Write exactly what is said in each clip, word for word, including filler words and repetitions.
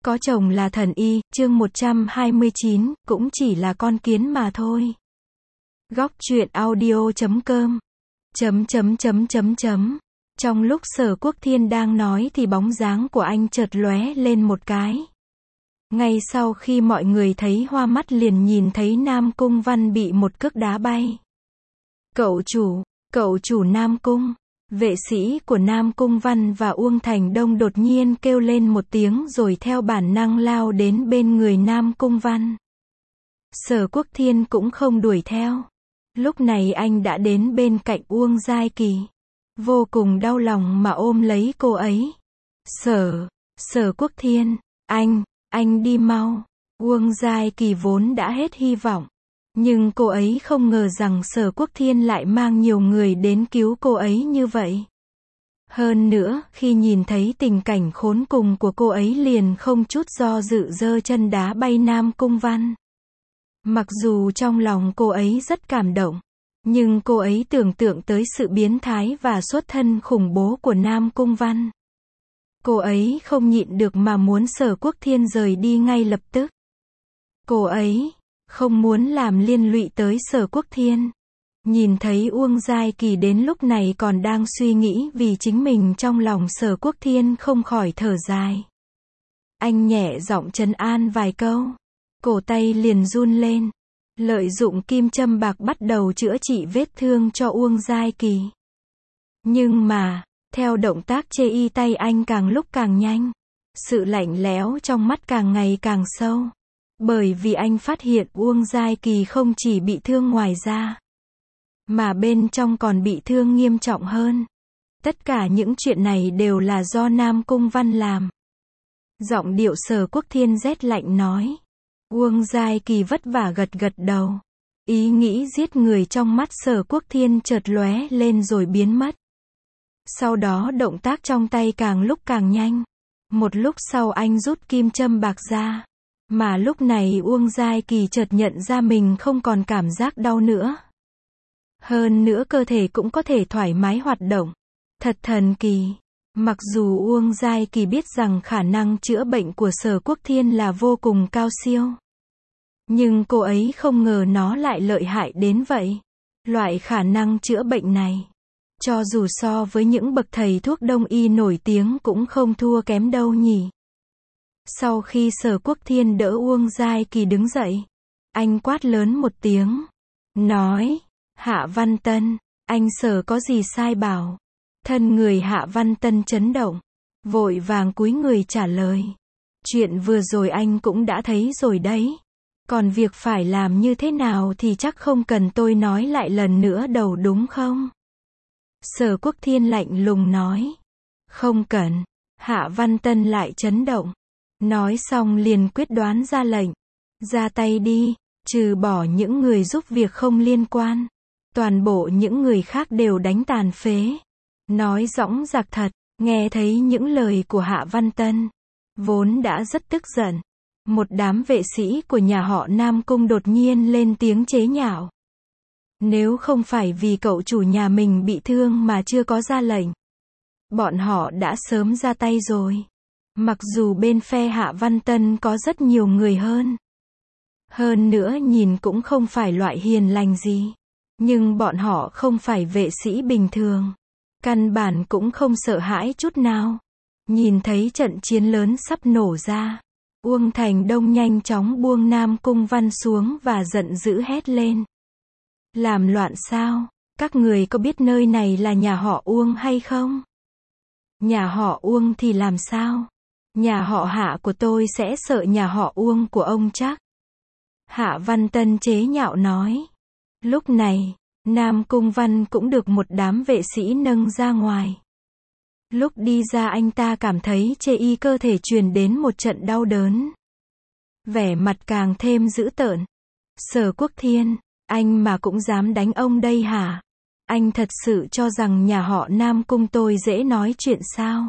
Có chồng là thần y, chương một trăm hai mươi chín, cũng chỉ là con kiến mà thôi. Góc truyện audio chấm com chấm chấm chấm chấm chấm. Trong lúc Sở Quốc Thiên đang nói thì bóng dáng của anh chợt lóe lên một cái. Ngay sau khi mọi người thấy hoa mắt liền nhìn thấy Nam Cung Văn bị một cước đá bay. Cậu chủ, cậu chủ Nam Cung. Vệ sĩ của Nam Cung Văn và Uông Thành Đông đột nhiên kêu lên một tiếng rồi theo bản năng lao đến bên người Nam Cung Văn. Sở Quốc Thiên cũng không đuổi theo. Lúc này anh đã đến bên cạnh Uông Giai Kỳ. Vô cùng đau lòng mà ôm lấy cô ấy. Sở, Sở Quốc Thiên, anh, anh đi mau. Uông Giai Kỳ vốn đã hết hy vọng. Nhưng cô ấy không ngờ rằng Sở Quốc Thiên lại mang nhiều người đến cứu cô ấy như vậy. Hơn nữa, khi nhìn thấy tình cảnh khốn cùng của cô ấy liền không chút do dự giơ chân đá bay Nam Cung Văn. Mặc dù trong lòng cô ấy rất cảm động, nhưng cô ấy tưởng tượng tới sự biến thái và xuất thân khủng bố của Nam Cung Văn. Cô ấy không nhịn được mà muốn Sở Quốc Thiên rời đi ngay lập tức. Cô ấy không muốn làm liên lụy tới Sở Quốc Thiên. Nhìn thấy Uông Giai Kỳ đến lúc này còn đang suy nghĩ vì chính mình trong lòng Sở Quốc Thiên không khỏi thở dài. Anh nhẹ giọng trấn an vài câu. Cổ tay liền run lên. Lợi dụng kim châm bạc bắt đầu chữa trị vết thương cho Uông Giai Kỳ. Nhưng mà, theo động tác chê y tay anh càng lúc càng nhanh. Sự lạnh lẽo trong mắt càng ngày càng sâu. Bởi vì anh phát hiện Uông Giai Kỳ không chỉ bị thương ngoài da, mà bên trong còn bị thương nghiêm trọng hơn. Tất cả những chuyện này đều là do Nam Cung Văn làm. Giọng điệu Sở Quốc Thiên rét lạnh nói. Uông Giai Kỳ vất vả gật gật đầu. Ý nghĩ giết người trong mắt Sở Quốc Thiên chợt lóe lên rồi biến mất. Sau đó động tác trong tay càng lúc càng nhanh. Một lúc sau anh rút kim châm bạc ra. Mà lúc này Uông Giai Kỳ chợt nhận ra mình không còn cảm giác đau nữa. Hơn nữa cơ thể cũng có thể thoải mái hoạt động. Thật thần kỳ. Mặc dù Uông Giai Kỳ biết rằng khả năng chữa bệnh của Sở Quốc Thiên là vô cùng cao siêu. Nhưng cô ấy không ngờ nó lại lợi hại đến vậy. Loại khả năng chữa bệnh này, cho dù so với những bậc thầy thuốc đông y nổi tiếng cũng không thua kém đâu nhỉ. Sau khi Sở Quốc Thiên đỡ Uông Giai Kỳ đứng dậy, anh quát lớn một tiếng. Nói, Hạ Văn Tân, anh Sở có gì sai bảo. Thân người Hạ Văn Tân chấn động, vội vàng cúi người trả lời. Chuyện vừa rồi anh cũng đã thấy rồi đấy. Còn việc phải làm như thế nào thì chắc không cần tôi nói lại lần nữa đâu đúng không? Sở Quốc Thiên lạnh lùng nói. Không cần. Hạ Văn Tân lại chấn động. Nói xong liền quyết đoán ra lệnh. Ra tay đi, trừ bỏ những người giúp việc không liên quan. Toàn bộ những người khác đều đánh tàn phế. Nói dõng dạc thật, nghe thấy những lời của Hạ Văn Tân. Vốn đã rất tức giận. Một đám vệ sĩ của nhà họ Nam Cung đột nhiên lên tiếng chế nhạo. Nếu không phải vì cậu chủ nhà mình bị thương mà chưa có ra lệnh, bọn họ đã sớm ra tay rồi. Mặc dù bên phe Hạ Văn Tân có rất nhiều người hơn. Hơn nữa nhìn cũng không phải loại hiền lành gì. Nhưng bọn họ không phải vệ sĩ bình thường. Căn bản cũng không sợ hãi chút nào. Nhìn thấy trận chiến lớn sắp nổ ra. Uông Thành Đông nhanh chóng buông Nam Cung Văn xuống và giận dữ hét lên. Làm loạn sao? Các người có biết nơi này là nhà họ Uông hay không? Nhà họ Uông thì làm sao? Nhà họ Hạ của tôi sẽ sợ nhà họ Uông của ông chắc. Hạ Văn Tân chế nhạo nói. Lúc này, Nam Cung Văn cũng được một đám vệ sĩ nâng ra ngoài. Lúc đi ra anh ta cảm thấy chê y cơ thể truyền đến một trận đau đớn. Vẻ mặt càng thêm dữ tợn. Sở Quốc Thiên, anh mà cũng dám đánh ông đây hả? Anh thật sự cho rằng nhà họ Nam Cung tôi dễ nói chuyện sao?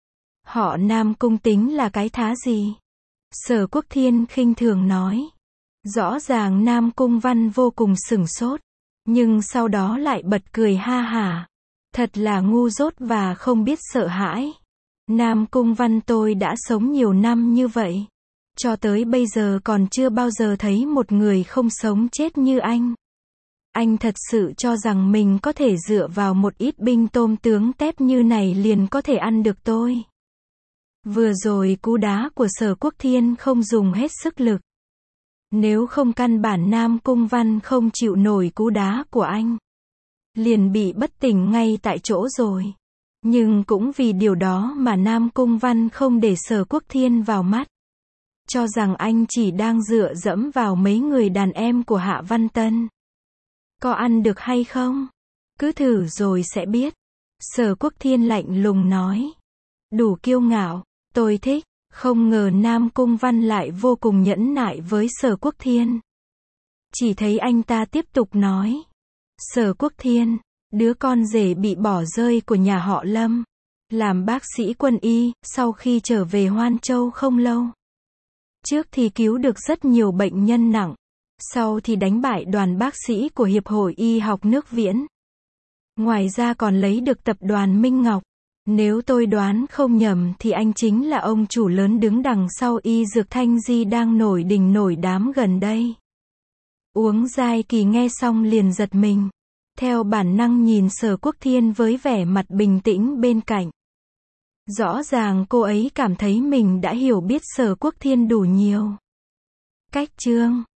Họ Nam Cung tính là cái thá gì? Sở Quốc Thiên khinh thường nói. Rõ ràng Nam Cung Văn vô cùng sửng sốt. Nhưng sau đó lại bật cười ha hả. Thật là ngu dốt và không biết sợ hãi. Nam Cung Văn tôi đã sống nhiều năm như vậy. Cho tới bây giờ còn chưa bao giờ thấy một người không sống chết như anh. Anh thật sự cho rằng mình có thể dựa vào một ít binh tôm tướng tép như này liền có thể ăn được tôi. Vừa rồi cú đá của Sở Quốc Thiên không dùng hết sức lực. Nếu không căn bản Nam Cung Văn không chịu nổi cú đá của anh. Liền bị bất tỉnh ngay tại chỗ rồi. Nhưng cũng vì điều đó mà Nam Cung Văn không để Sở Quốc Thiên vào mắt. Cho rằng anh chỉ đang dựa dẫm vào mấy người đàn em của Hạ Văn Tân. Có ăn được hay không? Cứ thử rồi sẽ biết. Sở Quốc Thiên lạnh lùng nói. Đủ kiêu ngạo, tôi thích. Không ngờ Nam Cung Văn lại vô cùng nhẫn nại với Sở Quốc Thiên. Chỉ thấy anh ta tiếp tục nói. Sở Quốc Thiên, đứa con rể bị bỏ rơi của nhà họ Lâm. Làm bác sĩ quân y, sau khi trở về Hoan Châu không lâu. Trước thì cứu được rất nhiều bệnh nhân nặng. Sau thì đánh bại đoàn bác sĩ của Hiệp hội Y học nước Viễn. Ngoài ra còn lấy được tập đoàn Minh Ngọc. Nếu tôi đoán không nhầm thì anh chính là ông chủ lớn đứng đằng sau Y Dược Thanh Di đang nổi đình nổi đám gần đây. Uống Giai Kỳ nghe xong liền giật mình. Theo bản năng nhìn Sở Quốc Thiên với vẻ mặt bình tĩnh bên cạnh. Rõ ràng cô ấy cảm thấy mình đã hiểu biết Sở Quốc Thiên đủ nhiều. Cách chương